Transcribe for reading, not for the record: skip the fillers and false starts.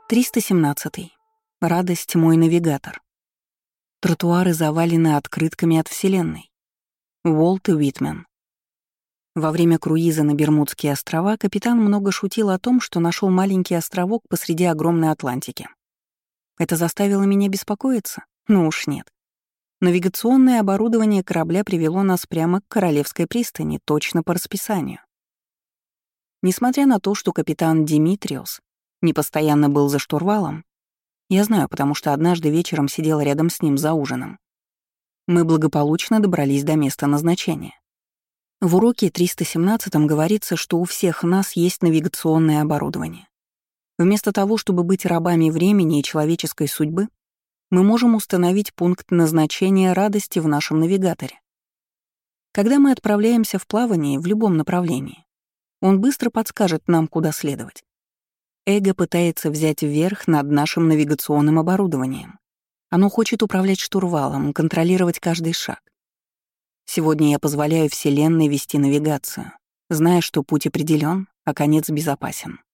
317. Радость мой навигатор. Тротуары завалены открытками от Вселенной. Уолт Уитмен. Во время круиза на Бермудские острова капитан много шутил о том, что нашел маленький островок посреди огромной Атлантики. Это заставило меня беспокоиться? Ну уж нет. Навигационное оборудование корабля привело нас прямо к Королевской пристани, точно по расписанию. Несмотря на то, что капитан Димитриос непостоянно был за штурвалом, я знаю, потому что однажды вечером сидела рядом с ним за ужином, мы благополучно добрались до места назначения. В уроке 317 говорится, что у всех нас есть навигационное оборудование. Вместо того, чтобы быть рабами времени и человеческой судьбы, мы можем установить пункт назначения радости в нашем навигаторе. Когда мы отправляемся в плавание в любом направлении, он быстро подскажет нам, куда следовать. Эго пытается взять верх над нашим навигационным оборудованием. Оно хочет управлять штурвалом, контролировать каждый шаг. Сегодня я позволяю Вселенной вести навигацию, зная, что путь определен, а конец безопасен.